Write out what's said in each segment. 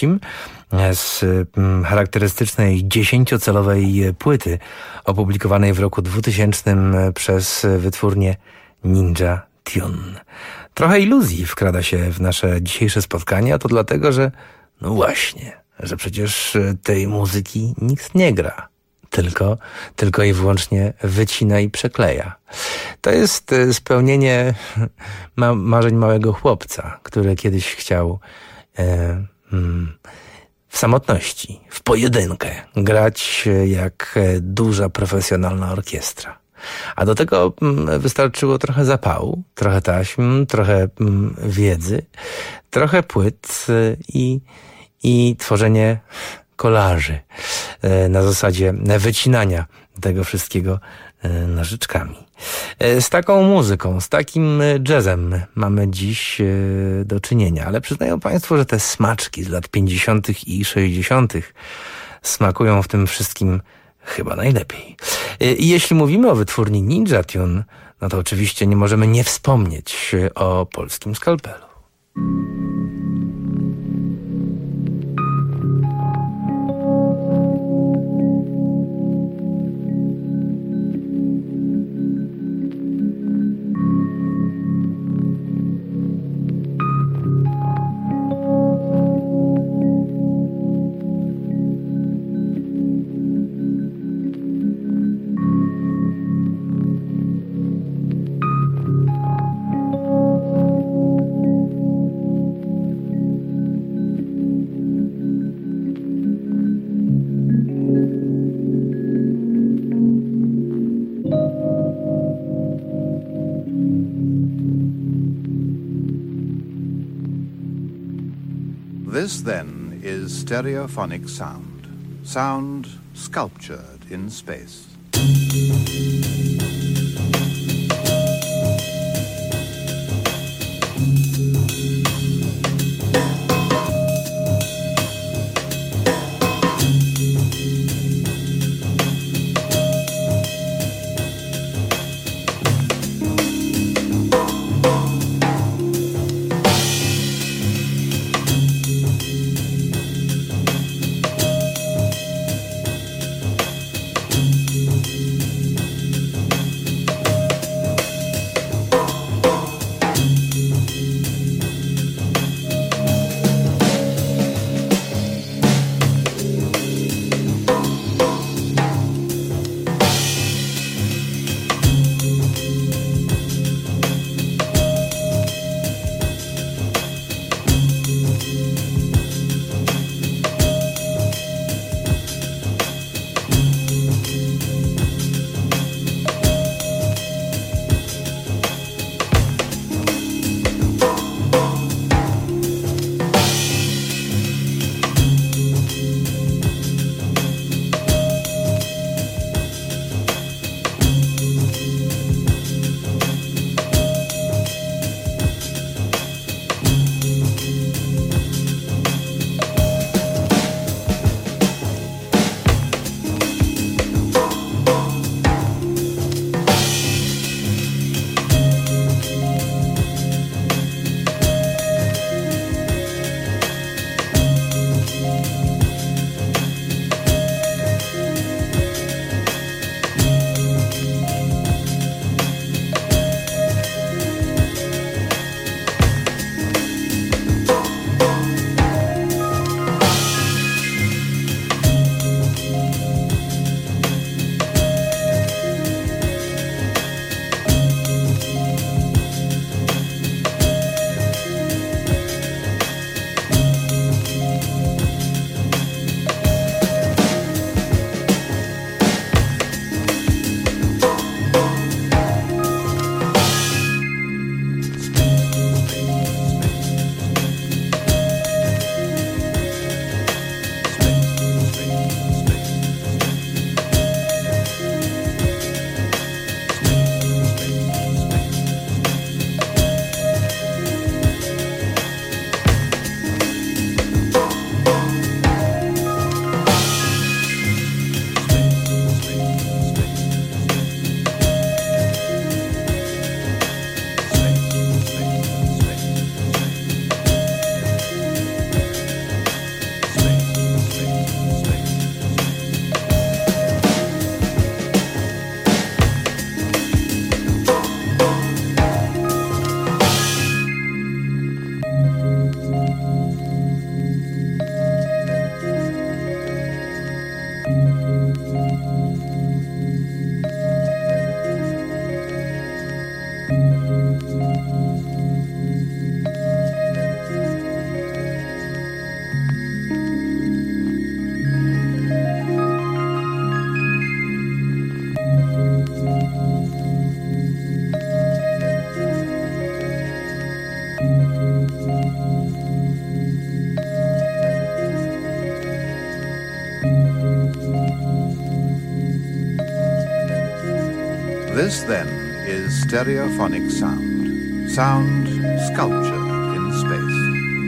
z charakterystycznej 10-calowej płyty opublikowanej w roku 2000 przez wytwórnię Ninja Tune. Trochę iluzji wkrada się w nasze dzisiejsze spotkanie, a to dlatego, że no właśnie, że przecież tej muzyki nikt nie gra. Tylko i wyłącznie wycina i przekleja. To jest spełnienie marzeń małego chłopca, który kiedyś chciał w samotności, w pojedynkę grać jak duża profesjonalna orkiestra. A do tego wystarczyło trochę zapału, trochę taśm, trochę wiedzy, trochę płyt i tworzenie kolaży na zasadzie wycinania tego wszystkiego nożyczkami. Z taką muzyką, z takim jazzem mamy dziś do czynienia, ale przyznają Państwo, że te smaczki z lat 50. i 60. smakują w tym wszystkim chyba najlepiej. I jeśli mówimy o wytwórni Ninja Tune, no to oczywiście nie możemy nie wspomnieć o polskim skalpelu. This, then, is stereophonic sound. Sound sculptured in space. This then is stereophonic sound. Sound sculptured in space.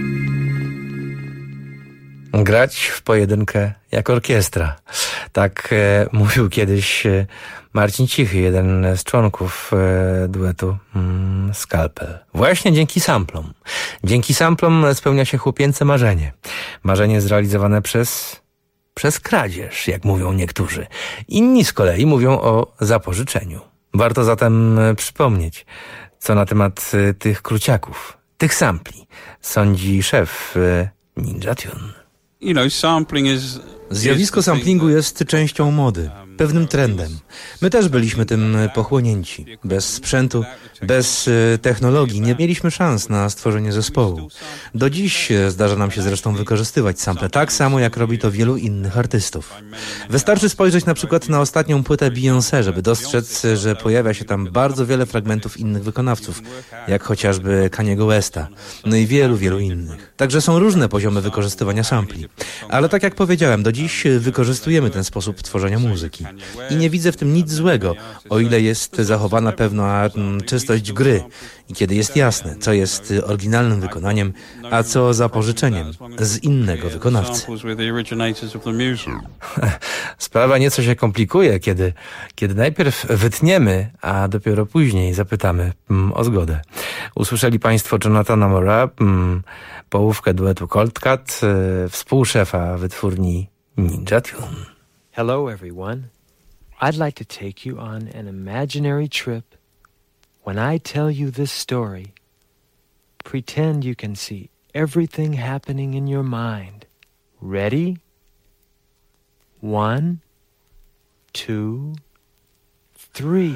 Grać w pojedynkę jak orkiestra. Tak mówił kiedyś Marcin Cichy, jeden z członków duetu Skalpel. Właśnie dzięki samplom. Dzięki samplom spełnia się chłopięce marzenie. Marzenie zrealizowane przez kradzież, jak mówią niektórzy. Inni z kolei mówią o zapożyczeniu. Warto zatem przypomnieć, co na temat tych kruciaków, tych sampli sądzi szef Ninja Tune. Zjawisko samplingu jest częścią mody, pewnym trendem. My też byliśmy tym pochłonięci. Bez sprzętu, bez technologii nie mieliśmy szans na stworzenie zespołu. Do dziś zdarza nam się zresztą wykorzystywać sample, tak samo jak robi to wielu innych artystów. Wystarczy spojrzeć na przykład na ostatnią płytę Beyoncé, żeby dostrzec, że pojawia się tam bardzo wiele fragmentów innych wykonawców, jak chociażby Kaniego Westa, no i wielu innych. Także są różne poziomy wykorzystywania sampli. Ale tak jak powiedziałem, do dziś wykorzystujemy ten sposób tworzenia muzyki. I nie widzę w tym nic złego, o ile jest zachowana pewna czystość gry i kiedy jest jasne, co jest oryginalnym wykonaniem, a co zapożyczeniem z innego wykonawcy. Sprawa nieco się komplikuje, kiedy najpierw wytniemy, a dopiero później zapytamy o zgodę. Usłyszeli Państwo Jonathana Mora, połówkę duetu Cold Cut, współszefa wytwórni Ninja Tune. Hello everyone. I'd like to take you on an imaginary trip. When I tell you this story, pretend you can see everything happening in your mind. Ready? 1, 2, 3.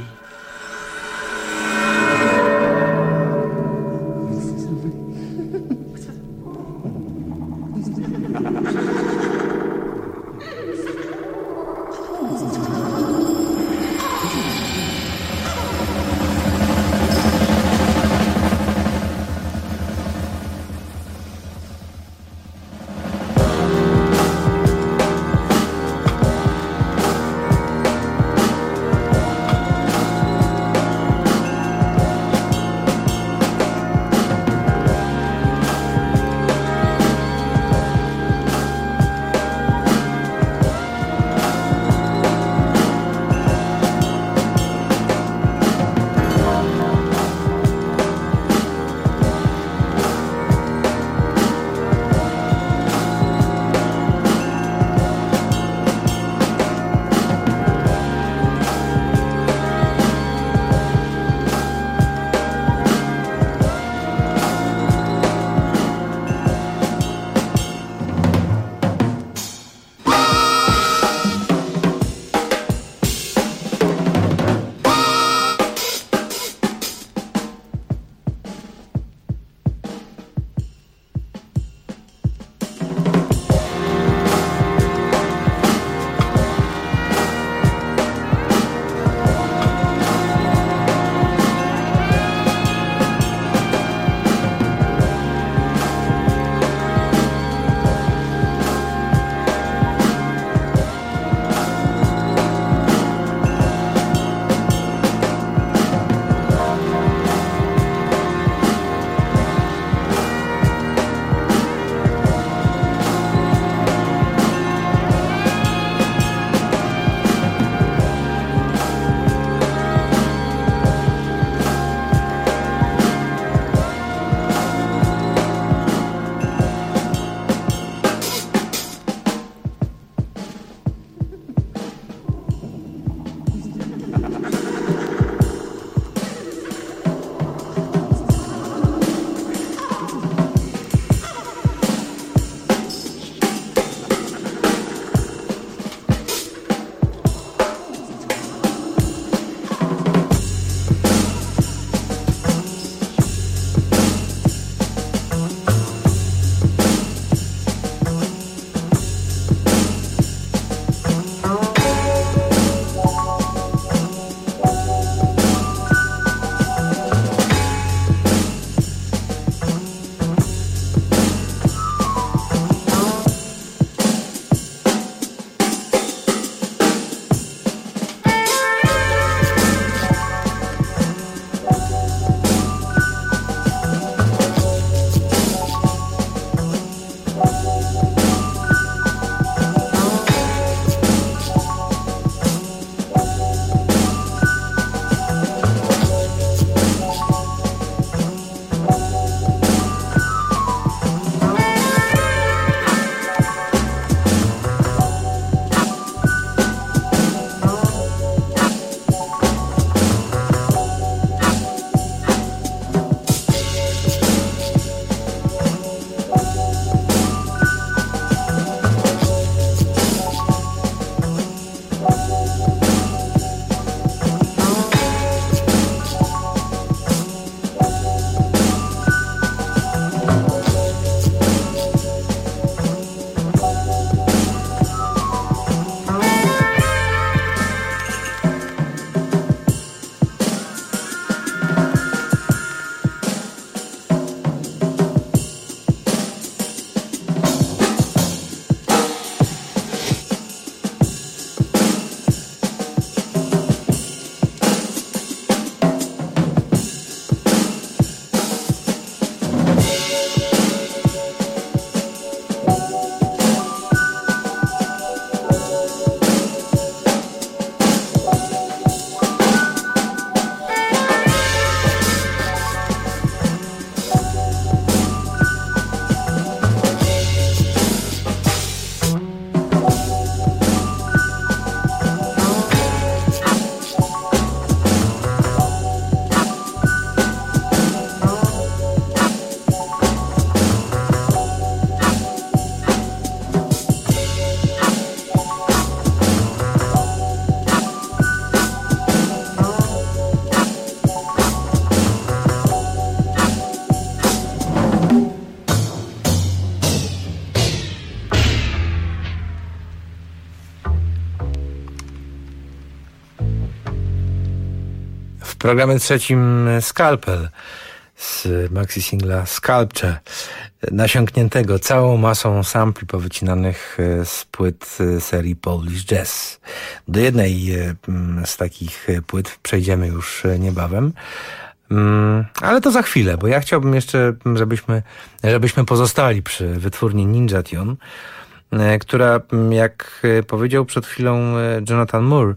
programie trzecim Scalpel z maxi singla Sculpture, nasiąkniętego całą masą sampli powycinanych z płyt serii Polish Jazz. Do jednej z takich płyt przejdziemy już niebawem. Ale to za chwilę, bo ja chciałbym jeszcze, żebyśmy pozostali przy wytwórni Ninja Tune, która, jak powiedział przed chwilą Jonathan Moore,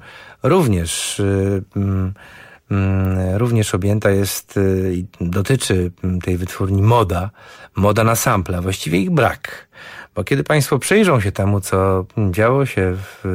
również objęta jest i dotyczy tej wytwórni moda na sample, a właściwie ich brak. Bo kiedy Państwo przyjrzą się temu, co działo się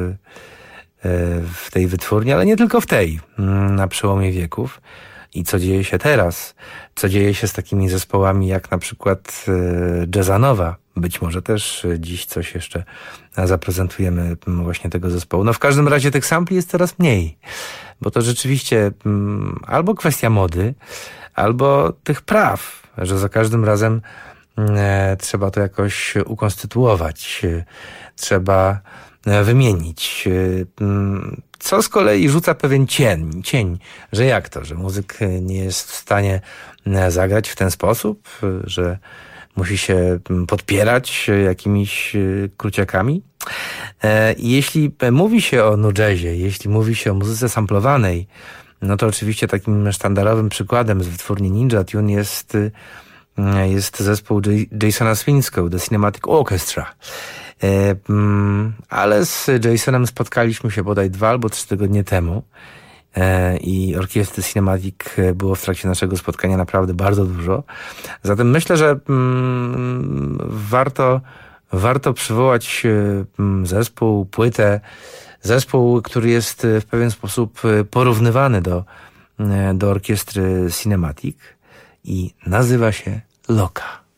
w tej wytwórni, ale nie tylko w tej, na przełomie wieków, i co dzieje się teraz, co dzieje się z takimi zespołami jak na przykład Jazzanowa, być może też dziś coś jeszcze zaprezentujemy właśnie tego zespołu. No w każdym razie tych sampli jest coraz mniej, bo to rzeczywiście albo kwestia mody, albo tych praw, że za każdym razem trzeba to jakoś ukonstytuować, trzeba wymienić. Co z kolei rzuca pewien cień, że jak to, że muzyk nie jest w stanie zagrać w ten sposób, że musi się podpierać jakimiś kruciakami. Jeśli mówi się o nu jazzie, jeśli mówi się o muzyce samplowanej, no to oczywiście takim sztandarowym przykładem z wytwórni Ninja Tune jest zespół Jasona Swinscoe, The Cinematic Orchestra. Ale z Jasonem spotkaliśmy się bodaj 2 albo 3 tygodnie temu i orkiestry Cinematic było w trakcie naszego spotkania naprawdę bardzo dużo. Zatem myślę, że warto przywołać zespół, który jest w pewien sposób porównywany do orkiestry Cinematic i nazywa się Loka.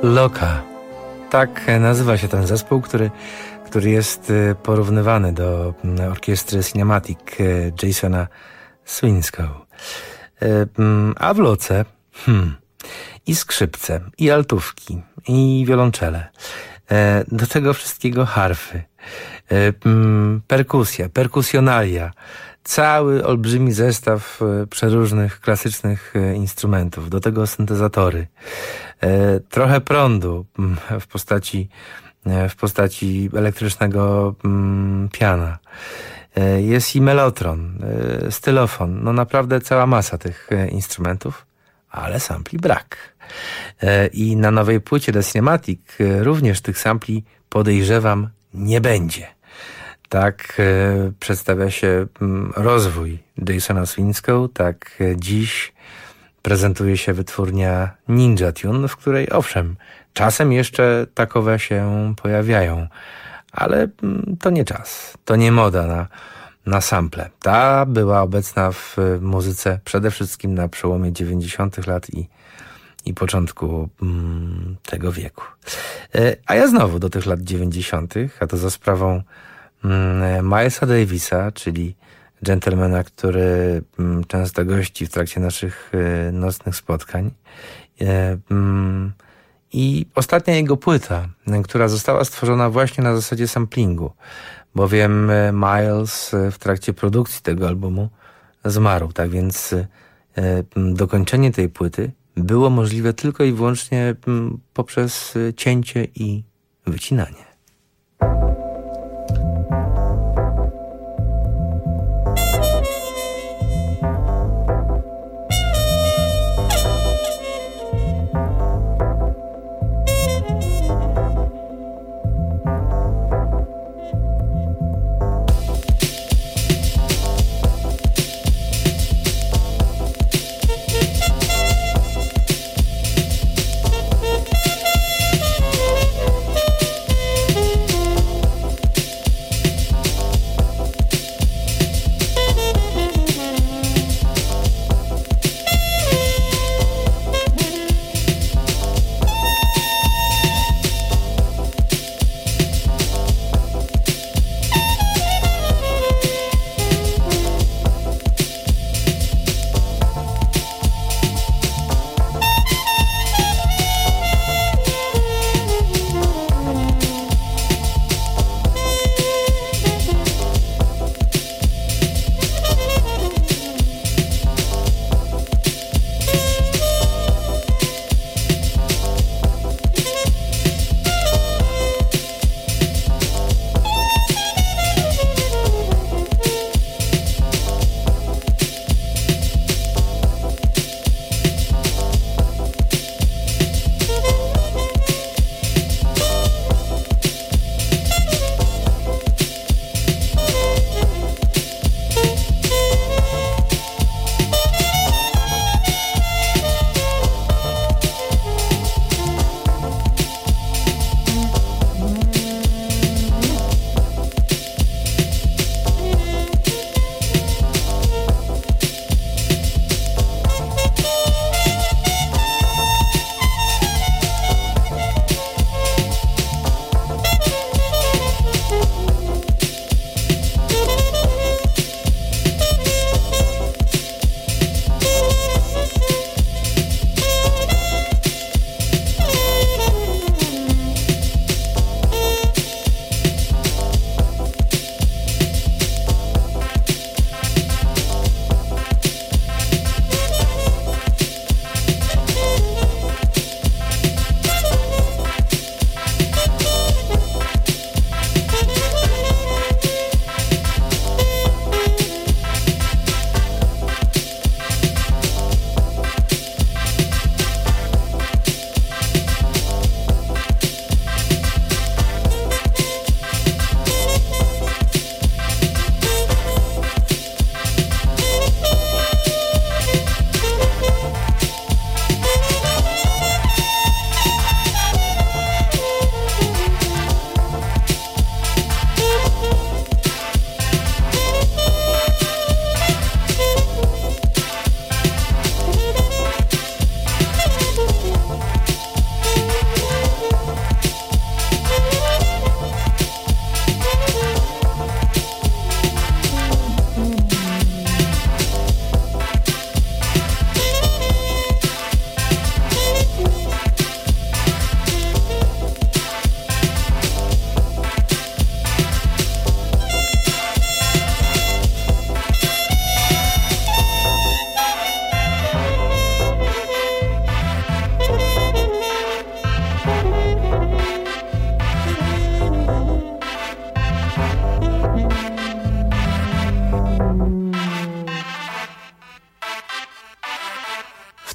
Loca. Tak nazywa się ten zespół, który jest porównywany do orkiestry Cinematic Jasona Swinscoe. A w Loce i skrzypce, i altówki, i wiolonczele. Do tego wszystkiego harfy, perkusja, perkusjonalia, cały olbrzymi zestaw przeróżnych klasycznych instrumentów, do tego syntezatory, trochę prądu w postaci elektrycznego piana. Jest i melotron, stylofon, no naprawdę cała masa tych instrumentów, ale sampli brak. I na nowej płycie The Cinematic również tych sampli, podejrzewam, nie będzie. Tak przedstawia się rozwój Jasona Swinscoe, tak dziś prezentuje się wytwórnia Ninja Tune, w której owszem, czasem jeszcze takowe się pojawiają, ale to nie czas, to nie moda na sample. Ta była obecna w muzyce przede wszystkim na przełomie 90. lat i początku tego wieku. A ja znowu do tych lat 90., a to za sprawą Milesa Davisa, czyli dżentelmena, który często gości w trakcie naszych nocnych spotkań. I ostatnia jego płyta, która została stworzona właśnie na zasadzie samplingu, bowiem Miles w trakcie produkcji tego albumu zmarł, tak więc dokończenie tej płyty było możliwe tylko i wyłącznie poprzez cięcie i wycinanie.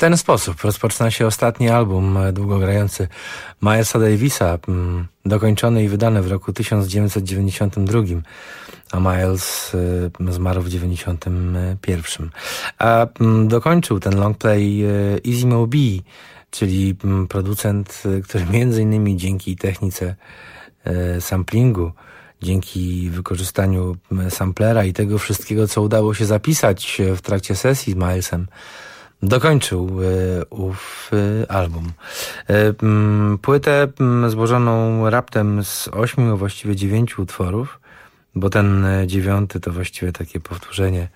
ten sposób rozpoczyna się ostatni album długogrający Milesa Davisa, dokończony i wydany w roku 1992, a Miles zmarł w 1991. A dokończył ten longplay Easy Mo Bee, czyli producent, który między innymi dzięki technice samplingu, dzięki wykorzystaniu samplera i tego wszystkiego, co udało się zapisać w trakcie sesji z Milesem, dokończył ów album. Płytę złożoną raptem z 8, a właściwie 9 utworów, bo ten 9 to właściwie takie powtórzenie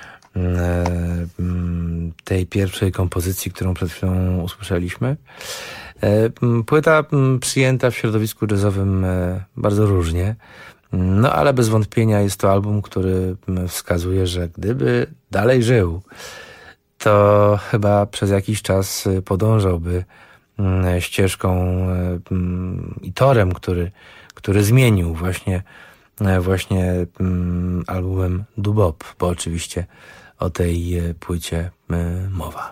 tej pierwszej kompozycji, którą przed chwilą usłyszeliśmy. Płyta przyjęta w środowisku jazzowym bardzo różnie, no ale bez wątpienia jest to album, który wskazuje, że gdyby dalej żył, to chyba przez jakiś czas podążałby ścieżką i torem, który zmienił właśnie albumem Doo-Bop, bo oczywiście o tej płycie mowa.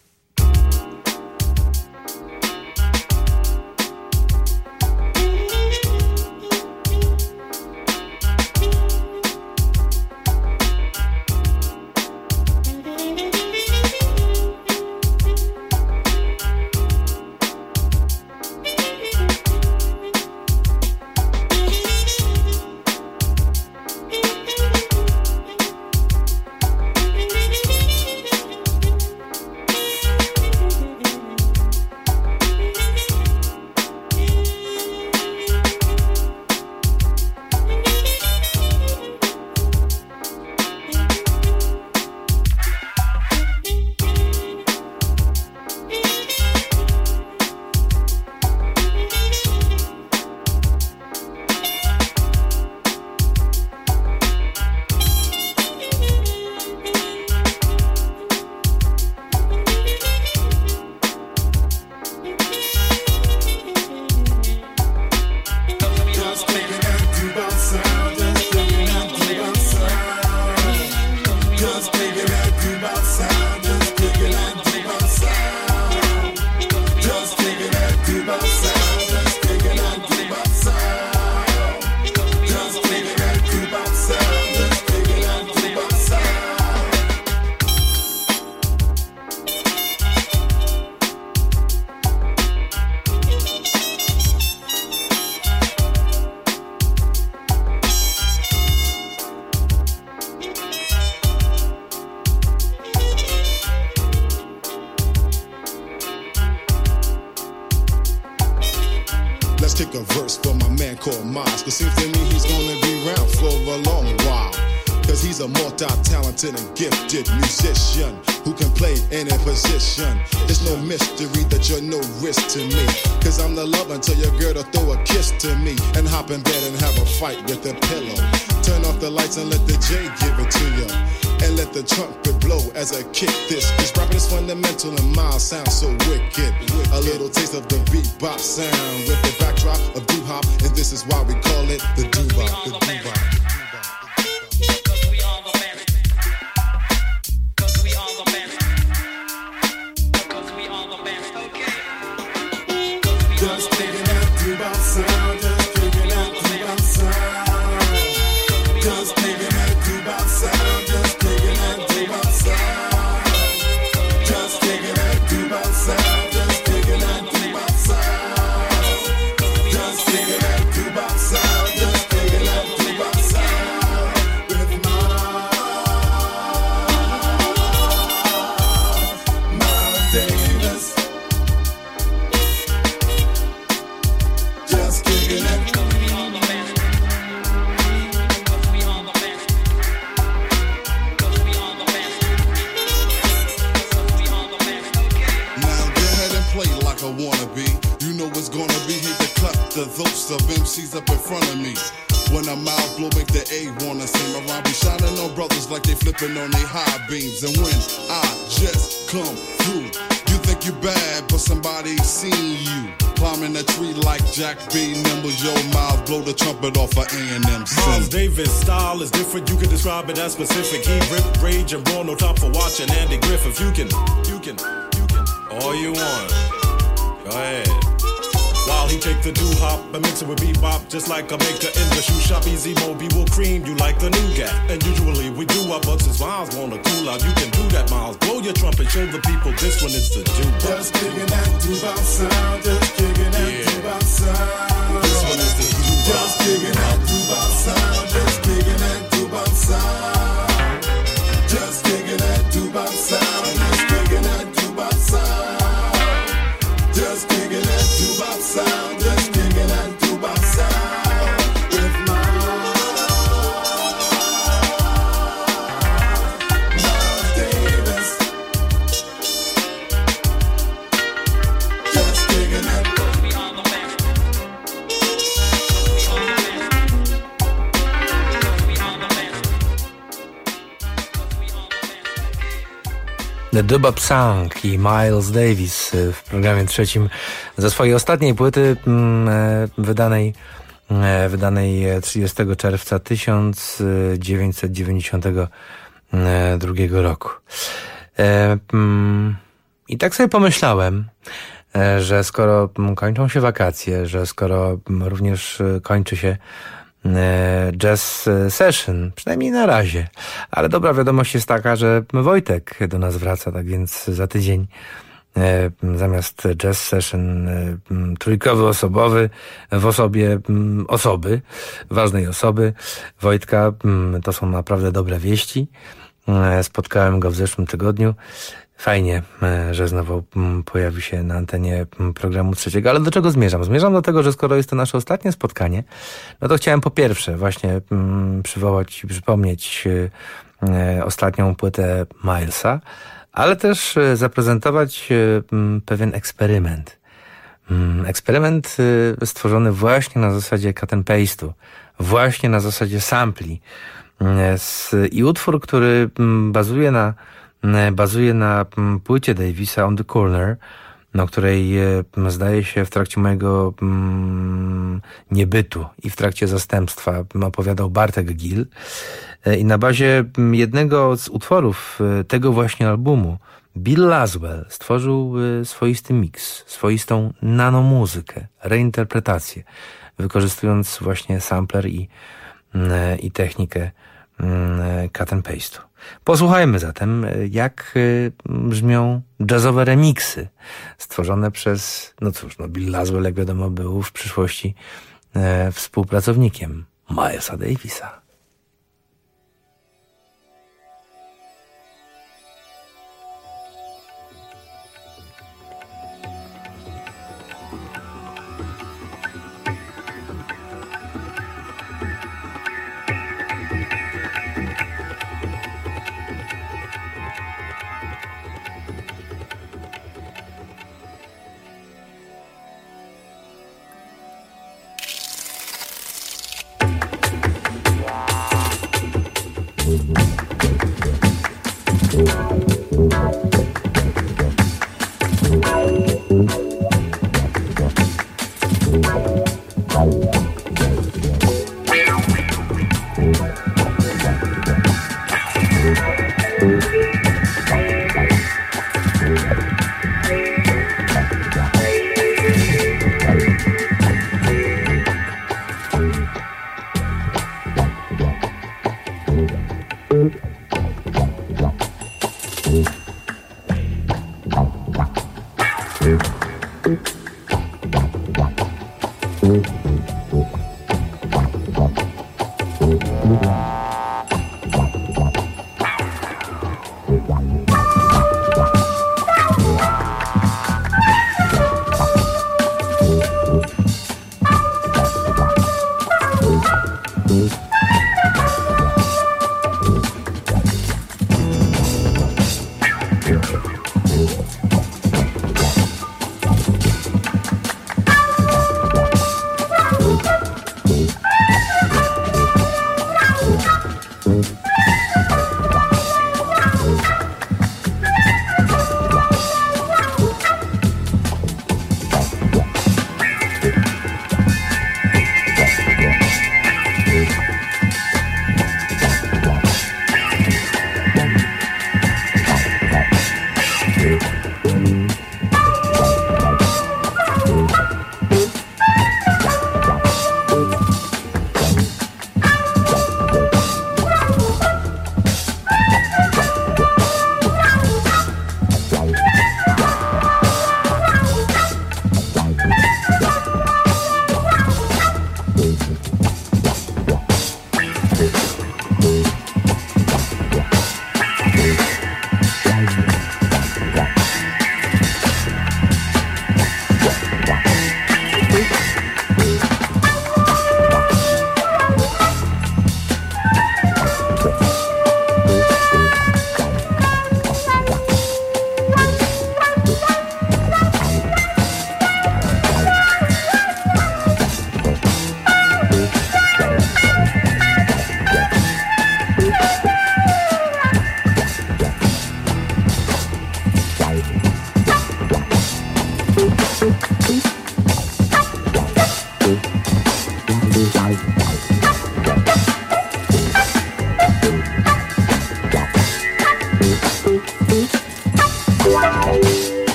Take a verse for my man called Miles, cause seems to me he's gonna be around for a long while. Cause he's a multi-talented and gifted musician who can play any position. It's no mystery that you're no risk to me, cause I'm the love until your girl to throw a kiss to me and hop in bed and have a fight with a pillow. Turn off the lights and let the J give it to you, and let the trumpet blow as I kick this. Cause rapping is fundamental and Miles sounds so wicked. A little taste of the bebop sound with the backdrop of doo-hop, and this is why we call it the doo-bop, the doo-bop. Just taking that doo-bop sound, just taking that doo-bop sound. Just taking that doo-bop sound, just taking that doo-bop sound. Just taking that doo-bop sound, just taking that doo-bop sound. Just taking that doo-bop sound, just taking that doo-bop sound. With Miles Davis. Just kicking it. Now go ahead and play like a wannabe. You know it's gonna be hate to cut the those of MCs up in front of me. When I'm out, blow make the A wanna sing around. Be shining on brothers like they flipping on their high beams. And when I just come through, you think you bad, but somebody seen you. Climbing a tree like Jack B. Nimble, yo, Miles, blow the trumpet off of A&M. Miles Davis' style is different, you can describe it as specific. He rip, rage, and brawl, no time for watching Andy Griffith. You can All you want. Go ahead. While he take the doo-hop and mix it with bebop, just like a maker in the shoe shop. Easy Moby will cream you like the nougat. And usually we do our but since Miles wanna cool out, you can do that, Miles. Blow your trumpet, show the people this one is the doo-bop. Just kicking that doo-bop sound, just kicking that doo-bop sound. This one is the doo-bop. Just kicking that doo-bop sound, just kicking that doo-bop sound. Just kicking that doo-bop sound, just kicking that doo-bop sound. Just kicking that doo-bop sound, just kicking that doo-bop sound. With Miles Davis. Just kicking that. The Doo-Bop Song i Miles Davis w programie trzecim ze swojej ostatniej płyty wydanej 30 czerwca 1992 roku. I tak sobie pomyślałem, że skoro kończą się wakacje, że skoro również kończy się jazz session, przynajmniej na razie. Ale dobra wiadomość jest taka, że Wojtek do nas wraca, tak więc za tydzień zamiast jazz session trójkowy osobowy w osobie ważnej osoby Wojtka. To są naprawdę dobre wieści. Spotkałem go w zeszłym tygodniu. Fajnie, że znowu pojawi się na antenie programu trzeciego, ale do czego zmierzam? Zmierzam do tego, że skoro jest to nasze ostatnie spotkanie, no to chciałem po pierwsze właśnie przywołać i przypomnieć ostatnią płytę Milesa, ale też zaprezentować pewien eksperyment. Eksperyment stworzony właśnie na zasadzie cut and paste'u, właśnie na zasadzie sampli. I utwór, który bazuje na płycie Davisa On The Corner, na której zdaje się w trakcie mojego niebytu i w trakcie zastępstwa opowiadał Bartek Gill. I na bazie jednego z utworów tego właśnie albumu Bill Laswell stworzył swoisty miks, swoistą nanomuzykę, reinterpretację, wykorzystując właśnie sampler i technikę cut and paste'u. Posłuchajmy zatem, jak brzmią jazzowe remiksy stworzone przez, Bill Laswell, jak wiadomo, był w przyszłości współpracownikiem Milesa Davisa.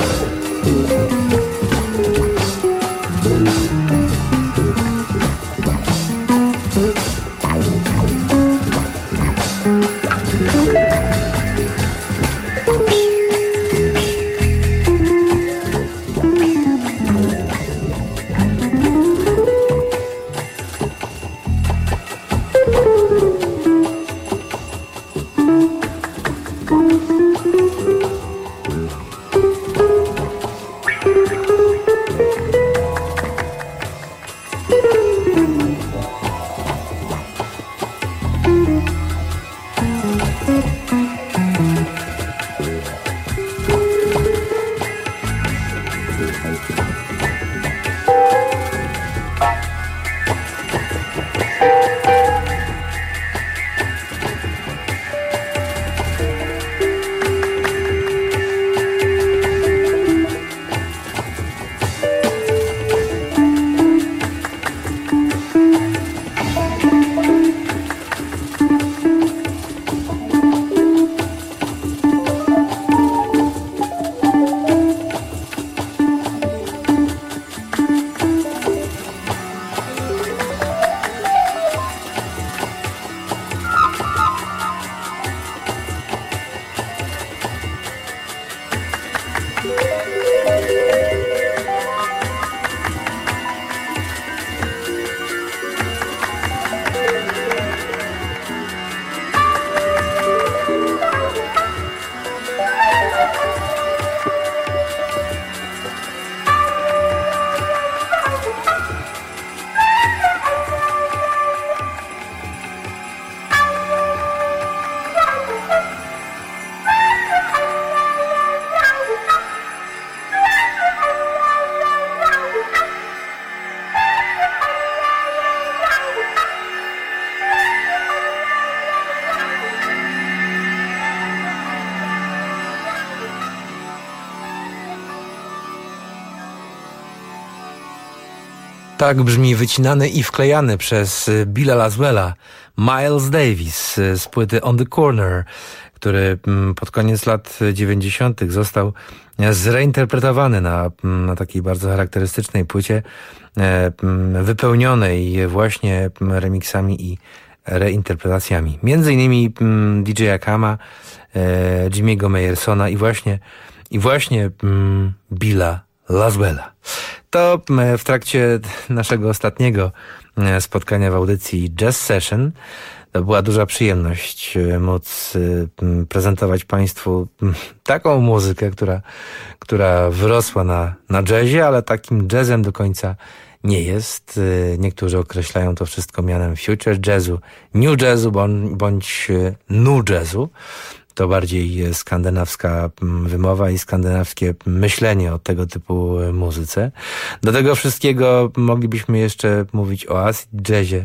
Tak brzmi wycinany i wklejany przez Billa Laswella Miles Davis z płyty On the Corner, który pod koniec lat 90. został zreinterpretowany na takiej bardzo charakterystycznej płycie, wypełnionej właśnie remixami i reinterpretacjami. Między innymi DJ-a Kama, Jimmy'ego Meyersona i właśnie Billa Laswella. To w trakcie naszego ostatniego spotkania w audycji Jazz Session to była duża przyjemność móc prezentować Państwu taką muzykę, która wyrosła na jazzie, ale takim jazzem do końca nie jest. Niektórzy określają to wszystko mianem future jazzu, new jazzu bądź nu jazzu. To bardziej skandynawska wymowa i skandynawskie myślenie o tego typu muzyce. Do tego wszystkiego moglibyśmy jeszcze mówić o acid jazzie,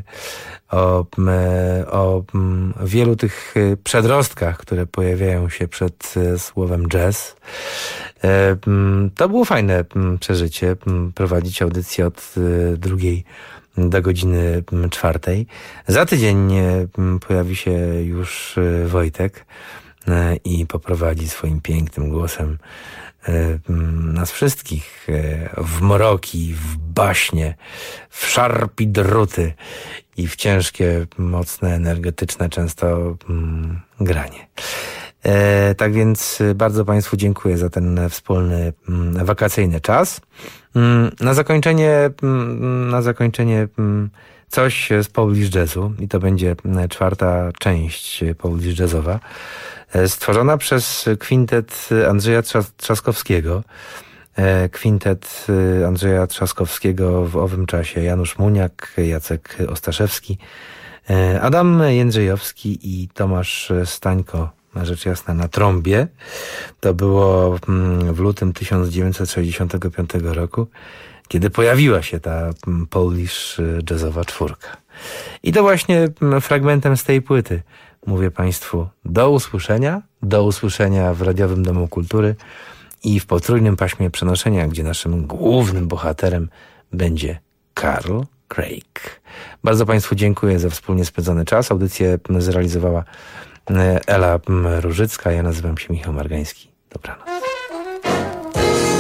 o wielu tych przedrostkach, które pojawiają się przed słowem jazz. To było fajne przeżycie, prowadzić audycję od 2 do godziny 4. Za tydzień pojawi się już Wojtek i poprowadzi swoim pięknym głosem nas wszystkich w mroki, w baśnie, w szarpi druty i w ciężkie, mocne, energetyczne często granie. Tak więc bardzo Państwu dziękuję za ten wspólny wakacyjny czas. Na zakończenie coś z Polish Jazzu i to będzie 4. część Polish Jazzowa, stworzona przez kwintet Andrzeja Trzaskowskiego. Kwintet Andrzeja Trzaskowskiego w owym czasie: Janusz Muniak, Jacek Ostaszewski, Adam Jędrzejowski i Tomasz Stańko, rzecz jasna, na trąbie. To było w lutym 1965 roku, kiedy pojawiła się ta Polish Jazzowa czwórka. I to właśnie fragmentem z tej płyty mówię Państwu do usłyszenia w Radiowym Domu Kultury i w potrójnym paśmie przenoszenia, gdzie naszym głównym bohaterem będzie Carl Craig. Bardzo Państwu dziękuję za wspólnie spędzony czas. Audycję zrealizowała Ela Różycka, ja nazywam się Michał Margański. Dobranoc.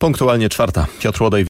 Punktualnie 4. Piotr Łodej.